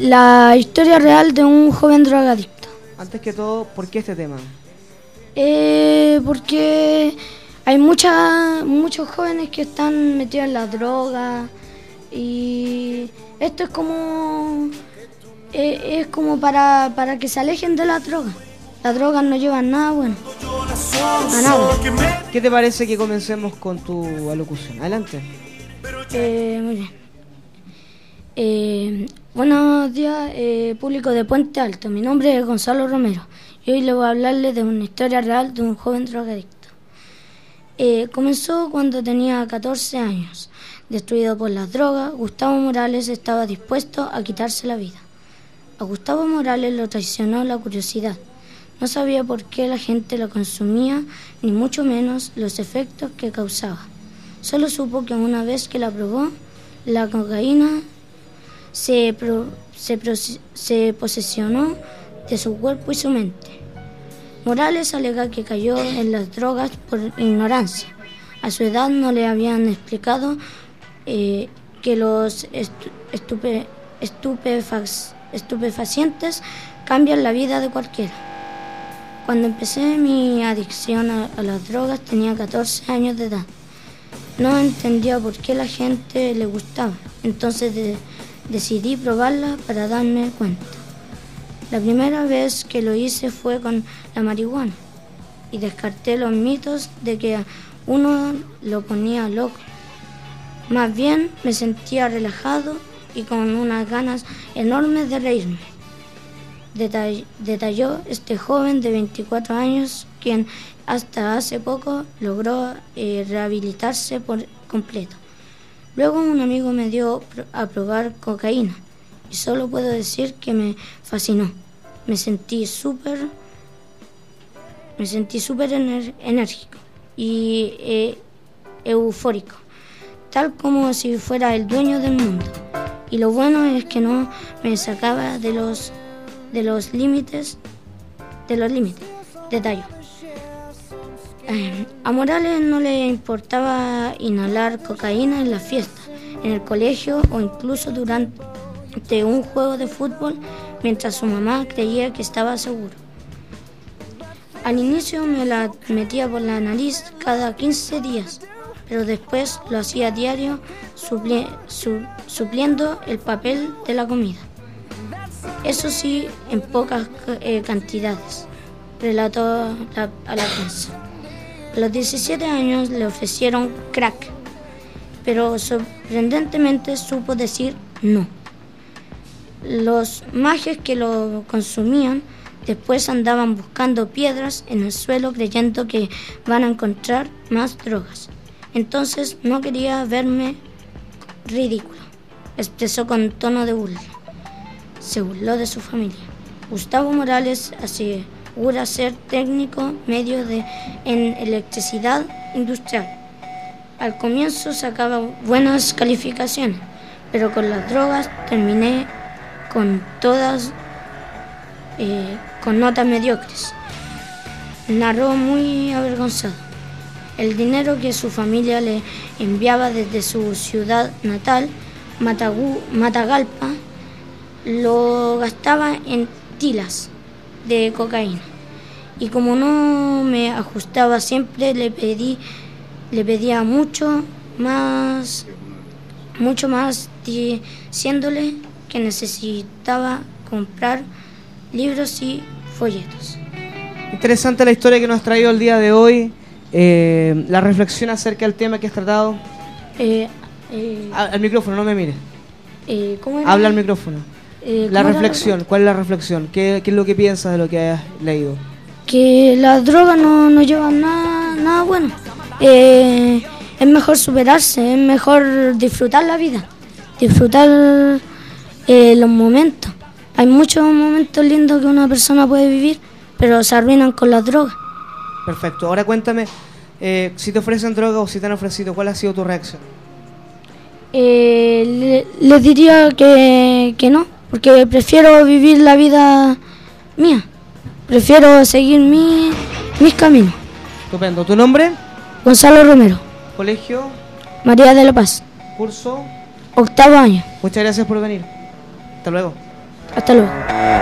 La historia real de un joven drogadicto. Antes que todo, ¿por qué este tema? Porque hay muchos jóvenes que están metidos en la droga y esto es como para que se alejen de la droga. Las drogas no llevan nada bueno, a nada. ¿Qué te parece que comencemos con tu alocución? Adelante. Muy bien. Buenos días, público de Puente Alto. Mi nombre es Gonzalo Romero y hoy le voy a hablarles de una historia real de un joven drogadicto. Comenzó cuando tenía 14 años. Destruido por las drogas, Gustavo Morales estaba dispuesto a quitarse la vida. A Gustavo Morales lo traicionó la curiosidad. No sabía por qué la gente lo consumía, ni mucho menos los efectos que causaba. Solo supo que una vez que la probó, la cocaína se posesionó de su cuerpo y su mente. Morales alega que cayó en las drogas por ignorancia. A su edad no le habían explicado que los estupefacientes cambian la vida de cualquiera. Cuando empecé mi adicción a las drogas tenía 14 años de edad. No entendía por qué la gente le gustaba, entonces decidí probarla para darme cuenta. La primera vez que lo hice fue con la marihuana y descarté los mitos de que uno lo ponía loco. Más bien me sentía relajado y con unas ganas enormes de reírme. Detalló este joven de 24 años, quien hasta hace poco logró rehabilitarse por completo. Luego un amigo me dio a probar cocaína y solo puedo decir que me fascinó. Me sentí súper enérgico y eufórico, tal como si fuera el dueño del mundo. Y lo bueno es que no me sacaba de los límites, detalló. A Morales no le importaba inhalar cocaína en la fiesta, en el colegio o incluso durante un juego de fútbol, mientras su mamá creía que estaba seguro. Al inicio me la metía por la nariz cada 15 días, pero después lo hacía a diario, supliendo el papel de la comida. Eso sí, en pocas cantidades, relató a la prensa. A los 17 años le ofrecieron crack, pero sorprendentemente supo decir no. Los majes que lo consumían después andaban buscando piedras en el suelo creyendo que van a encontrar más drogas. Entonces no quería verme ridículo, expresó con tono de burla. Se burló de su familia. Gustavo Morales asegura ser técnico medio en electricidad industrial. Al comienzo sacaba buenas calificaciones, pero con las drogas terminé con todas con notas mediocres. Narró muy avergonzado. El dinero que su familia le enviaba desde su ciudad natal, Matagalpa, lo gastaba en tilas de cocaína. Y como no me ajustaba siempre, le pedía mucho más, diciéndole que necesitaba comprar libros y folletos. Interesante la historia que nos has traído el día de hoy. La reflexión acerca del tema que has tratado. Al micrófono, no me mires. ¿Cómo era? Habla al micrófono. La reflexión, ¿cuál es la reflexión? ¿Qué es lo que piensas de lo que has leído? Que las drogas no llevan nada bueno. Es mejor superarse, es mejor disfrutar la vida, disfrutar los momentos. Hay muchos momentos lindos que una persona puede vivir, pero se arruinan con las drogas. Perfecto. Ahora cuéntame, si te ofrecen droga o si te han ofrecido, ¿cuál ha sido tu reacción? Les diría que no, porque prefiero vivir la vida mía. Prefiero seguir mis caminos. Estupendo. ¿Tu nombre? Gonzalo Romero. ¿Colegio? María de la Paz. ¿Curso? 8º año. Muchas gracias por venir. Hasta luego. Hasta luego.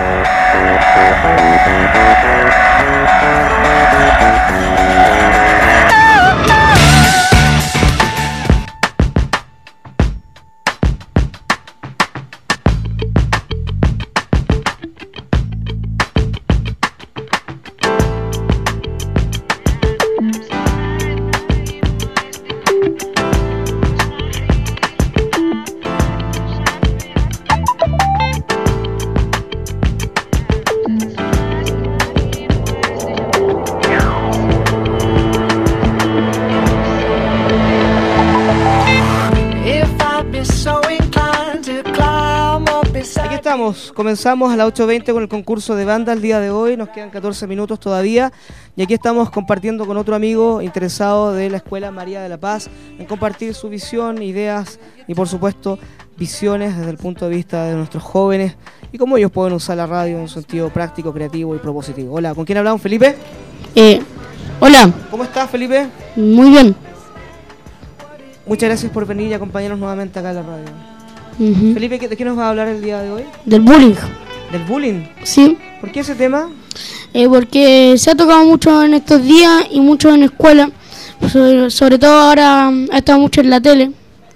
Comenzamos a las 8:20 con el concurso de banda el día de hoy, nos quedan 14 minutos todavía y aquí estamos compartiendo con otro amigo interesado de la Escuela María de la Paz en compartir su visión, ideas y por supuesto visiones desde el punto de vista de nuestros jóvenes y cómo ellos pueden usar la radio en un sentido práctico, creativo y propositivo. Hola, ¿con quién hablamos, Felipe? Hola. ¿Cómo estás, Felipe? Muy bien. Muchas gracias por venir y acompañarnos nuevamente acá en la radio. Felipe, ¿de qué nos va a hablar el día de hoy? Del bullying. ¿Del bullying? Sí. ¿Por qué ese tema? Porque se ha tocado mucho en estos días y mucho en la escuela. Sobre todo ahora ha estado mucho en la tele.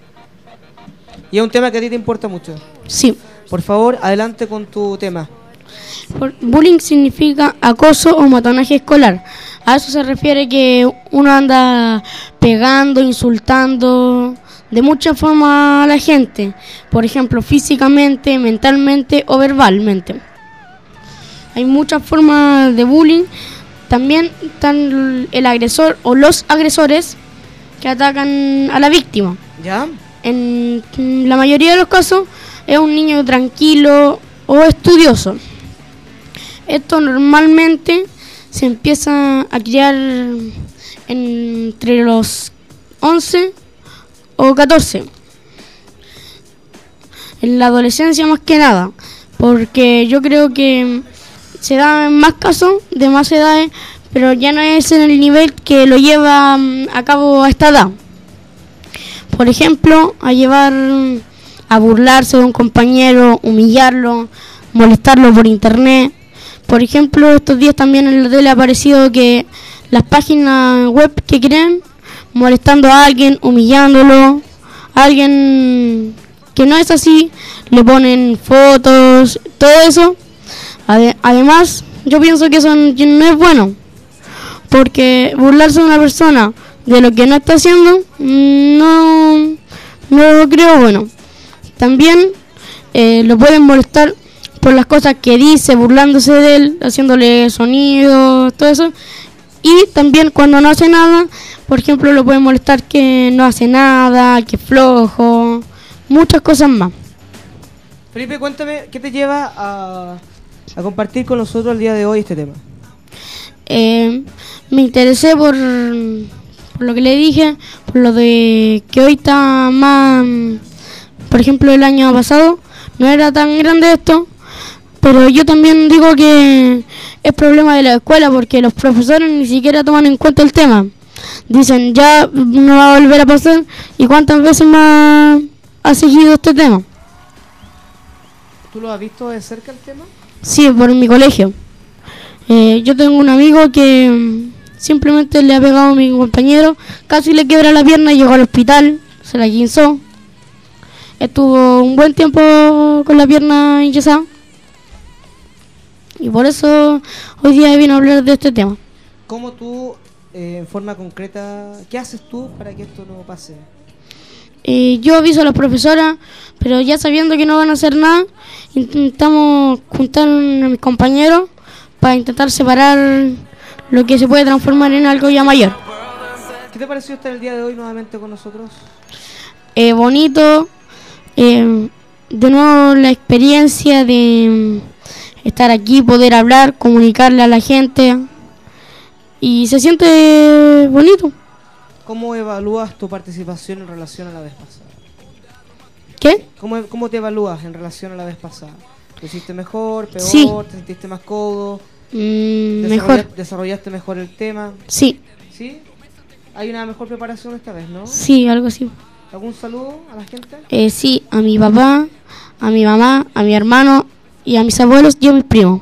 ¿Y es un tema que a ti te importa mucho? Sí. Por favor, adelante con tu tema. Bullying significa acoso o matonaje escolar. A eso se refiere que uno anda pegando, insultando de muchas formas a la gente, por ejemplo, físicamente, mentalmente o verbalmente. Hay muchas formas de bullying. También están el agresor o los agresores que atacan a la víctima. ¿Ya? En la mayoría de los casos es un niño tranquilo o estudioso. Esto normalmente se empieza a crear entre los 11 o 14, en la adolescencia más que nada, porque yo creo que se da en más casos de más edades, pero ya no es en el nivel que lo lleva a cabo a esta edad. Por ejemplo, a burlarse de un compañero, humillarlo, molestarlo por internet. Por ejemplo, estos días también en la tele ha aparecido que las páginas web que crean molestando a alguien, humillándolo, a alguien que no es así, le ponen fotos, todo eso. Además, yo pienso que eso no es bueno, porque burlarse de una persona de lo que no está haciendo, no lo creo bueno. También lo pueden molestar por las cosas que dice, burlándose de él, haciéndole sonidos, todo eso. Y también cuando no hace nada, por ejemplo, lo pueden molestar que no hace nada, que es flojo, muchas cosas más. Felipe, cuéntame, ¿qué te lleva a compartir con nosotros el día de hoy este tema? Me interesé por lo que le dije, por lo de que hoy está más, por ejemplo, el año pasado no era tan grande esto, pero yo también digo que es problema de la escuela porque los profesores ni siquiera toman en cuenta el tema. Dicen, ya no va a volver a pasar. ¿Y cuántas veces más ha seguido este tema? ¿Tú lo has visto de cerca el tema? Sí, por mi colegio. Yo tengo un amigo que simplemente le ha pegado a mi compañero, casi le quiebra la pierna y llegó al hospital, se la guinzó. Estuvo un buen tiempo con la pierna hinchada. Y por eso hoy día vine a hablar de este tema. ¿Cómo tú, en forma concreta, qué haces tú para que esto no pase? Yo aviso a las profesoras, pero ya sabiendo que no van a hacer nada, intentamos juntar a mis compañeros para intentar separar lo que se puede transformar en algo ya mayor. ¿Qué te pareció estar el día de hoy nuevamente con nosotros? Bonito, de nuevo la experiencia de estar aquí, poder hablar, comunicarle a la gente y se siente bonito. ¿Cómo evalúas tu participación en relación a la vez pasada? ¿Qué? ¿Cómo te evalúas en relación a la vez pasada? ¿Lo hiciste mejor, peor? Sí. ¿Te sentiste más cómodo? Mejor. ¿Desarrollaste mejor el tema? Sí. ¿Sí? ¿Hay una mejor preparación esta vez, no? Sí, algo así. ¿Algún saludo a la gente? Sí, a mi papá, a mi mamá, a mi hermano y a mis abuelos y a mis primos.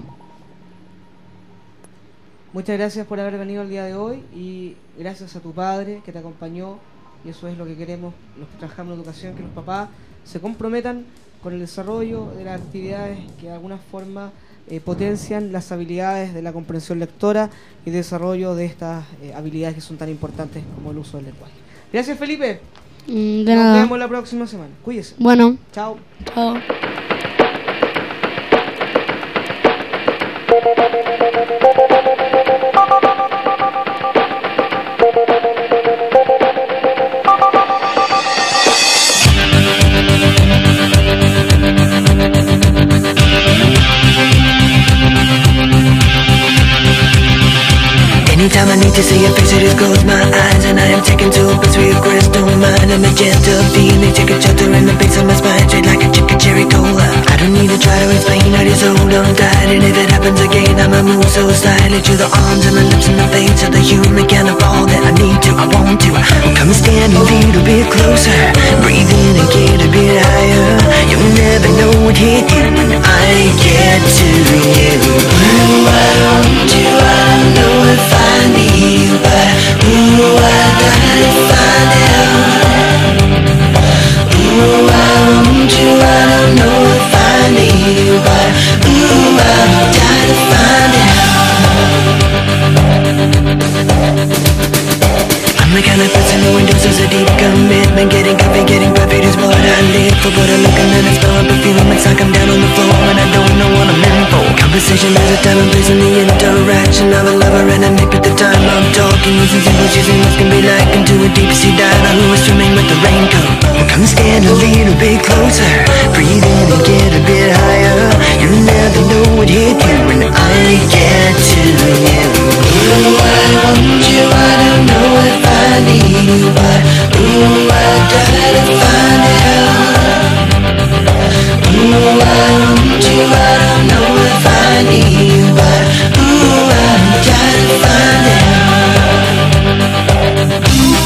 Muchas gracias por haber venido el día de hoy y gracias a tu padre que te acompañó, y eso es lo que queremos los que trabajamos en educación, que los papás se comprometan con el desarrollo de las actividades que de alguna forma potencian las habilidades de la comprensión lectora y desarrollo de estas habilidades que son tan importantes como el uso del lenguaje. Gracias, Felipe. De Nos nada. vemos la próxima semana. Cuídese. Bueno, Chao. chao. Anytime I need to see your face, I just close my eyes and I am taken to a place where your crystal mind and magenta feeling take a shelter in the base of my spine, straight like a chicken cherry cola. I don't need to try to explain, I just hold on tight, and if it happens again, I'ma move so slightly to the arms and the lips and the face of the human kind of all that I need to, I want to. Come and stand a little bit closer, breathe in and get a bit higher. You'll never know what hit you when I get to you. Ooh, I want you, I don't know if I need you, but ooh, I gotta find out. Ooh, I want you, I don't know if I need you, but ooh, I gotta find out. I'm the kind of person who endorses a deep commitment. Getting coffee, getting perfect is what I live for. But I look and then I smell a perfume, it's like I'm down on the floor and I don't know what I'm in for. Conversation has a time and place in the interaction of a lover and a nip at the time I'm talking. Using symbols, using what can be like into a deep sea diver who is swimming with the raincoat. Well, come stand a little bit closer, breathe in and get a bit higher. You never know what hit you when I get to you. Ooh, I want you, I don't know if I need you, but ooh, I gotta find out. Ooh, I want you, I don't know if I need you, but ooh, I gotta find out.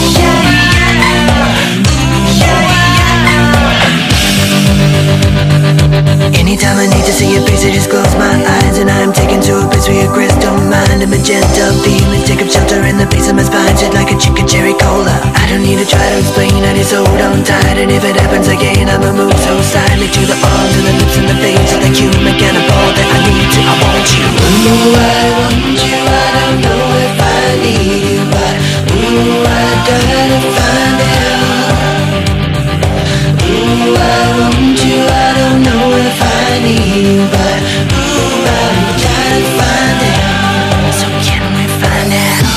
Anytime I need to see your face, I just close my eyes and I'm taken to a place where your crystal mind and magenta feelings take up shelter in the base of my spine, shit like a chicken cherry cola. I don't need to try to explain, I just hold on tight, and if it happens again, I'ma move so silently to the arms and the lips and the face of the human kind of all that I need to, I want you. Ooh, I want you, I don't know if I need you, but ooh, I gotta find out. Ooh, I want you, I don't know if I need you, but ooh, I gotta find out. So can we find out?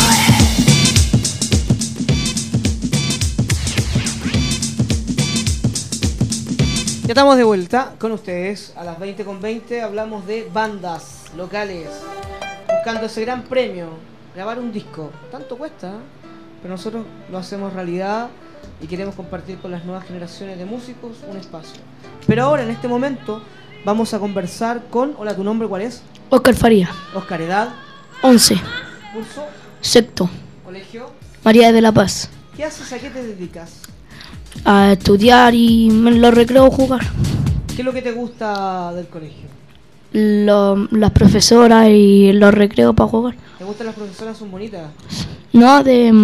Ya estamos de vuelta con ustedes. A las 20:20 hablamos de bandas locales buscando ese gran premio, grabar un disco. Tanto cuesta, pero nosotros lo hacemos realidad y queremos compartir con las nuevas generaciones de músicos un espacio. Pero ahora, en este momento, vamos a conversar con... Hola, ¿tu nombre cuál es? Oscar Faría, Oscar, edad, 11, curso, sexto, colegio. María de la Paz. ¿Qué haces? ¿A qué te dedicas? A estudiar y en los recreos jugar. ¿Qué es lo que te gusta del colegio? Las profesoras y los recreos para jugar. ¿Te gustan las profesoras? ¿Son bonitas? No,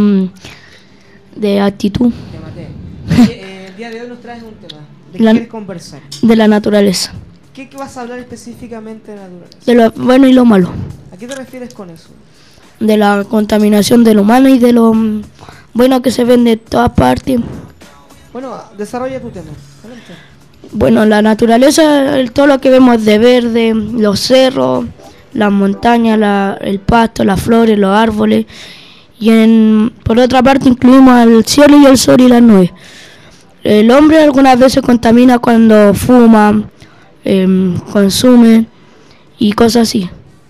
de actitud, Te maté. El día de hoy nos traes un tema. ¿De qué quieres conversar? de la naturaleza, ¿Qué vas a hablar específicamente de naturaleza? de lo bueno y lo malo, ¿A qué te refieres con eso? de la contaminación del humano y de lo bueno que se ven de todas partes. Bueno, desarrolla tu tema. Adelante. Bueno, la naturaleza, todo lo que vemos de verde, los cerros, las montañas, el pasto, las flores, los árboles. Y por otra parte incluimos el cielo y el sol y las nubes. El hombre algunas veces contamina cuando fuma, consume y cosas así.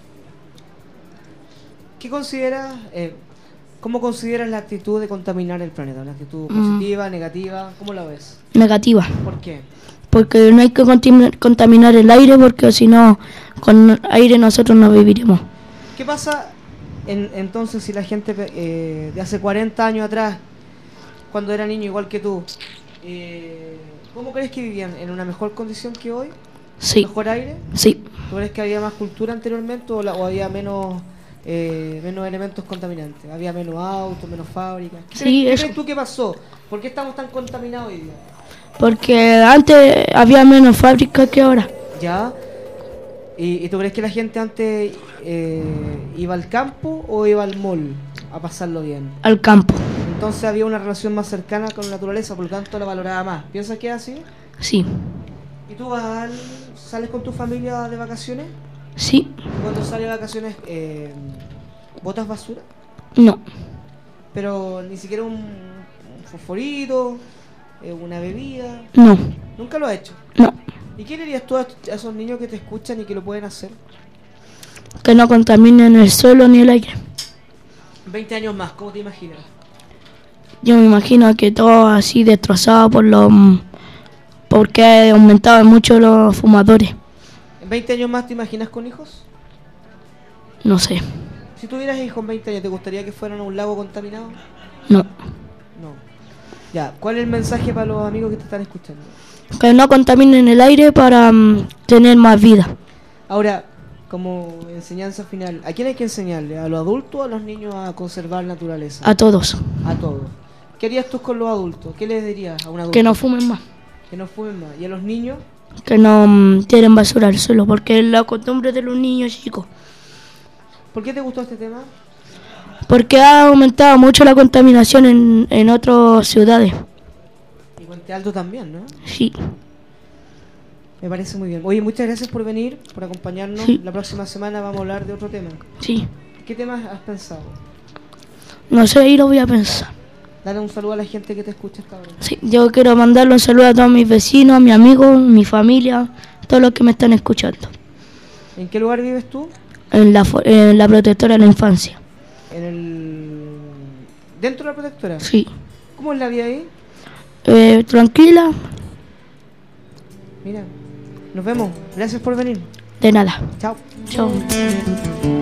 ¿Qué consideras, cómo consideras la actitud de contaminar el planeta? ¿Una actitud positiva, negativa? ¿Cómo la ves? Negativa, ¿Por qué? porque no hay que contaminar el aire, porque si no, con aire nosotros no viviremos. ¿Qué pasa entonces si la gente de hace 40 años atrás, cuando era niño igual que tú, cómo crees que vivían? ¿En una mejor condición que hoy? Sí. ¿Mejor aire? Sí. ¿Tú crees que había más cultura anteriormente o había menos elementos contaminantes? ¿Había menos autos, menos fábricas? Sí, ¿Qué eso. crees tú que pasó? ¿Por qué estamos tan contaminados hoy día? Porque antes había menos fábricas que ahora. ¿Ya? ¿Y tú crees que la gente antes iba al campo o iba al mall a pasarlo bien? Al campo. Entonces había una relación más cercana con la naturaleza, por lo tanto la valoraba más. ¿Piensas que es así? Sí. ¿Y tú sales con tu familia de vacaciones? Sí. Cuando sales de vacaciones, ¿botas basura? No. Pero ni siquiera un fosforito, una bebida. No. ¿Nunca lo has hecho? No. ¿Y qué le dirías tú a esos niños que te escuchan y que lo pueden hacer? Que no contaminen el suelo ni el aire. 20 años más, ¿cómo te imaginas? Yo me imagino que todo así destrozado porque ha aumentado mucho los fumadores. ¿En 20 años más te imaginas con hijos? No sé. Si tuvieras hijos en 20 años, ¿te gustaría que fueran a un lago contaminado? No. No. Ya, ¿cuál es el mensaje para los amigos que te están escuchando? Que no contaminen el aire para tener más vida. Ahora, como enseñanza final, ¿a quién hay que enseñarle? ¿A los adultos o a los niños a conservar la naturaleza? A todos. A todos. ¿Qué harías tú con los adultos? ¿Qué les dirías a un adulto? Que no fumen más. Que no fumen más. ¿Y a los niños? Que no tiren basura al suelo, porque es la costumbre de los niños chicos. ¿Por qué te gustó este tema? Porque ha aumentado mucho la contaminación en otras ciudades. Y Puente Alto también, ¿no? Sí. Me parece muy bien. Oye, muchas gracias por venir, por acompañarnos. Sí. La próxima semana vamos a hablar de otro tema. Sí. ¿Qué temas has pensado? No sé, y lo voy a pensar. Dale un saludo a la gente que te escucha esta hora. Sí, yo quiero mandarle un saludo a todos mis vecinos, a mis amigos, mi familia, todos los que me están escuchando. ¿En qué lugar vives tú? En la protectora de la infancia. ¿Dentro de la protectora? Sí. ¿Cómo es la vida ahí? Tranquila, Mira, nos vemos. Gracias por venir. de nada. Chao. Chao.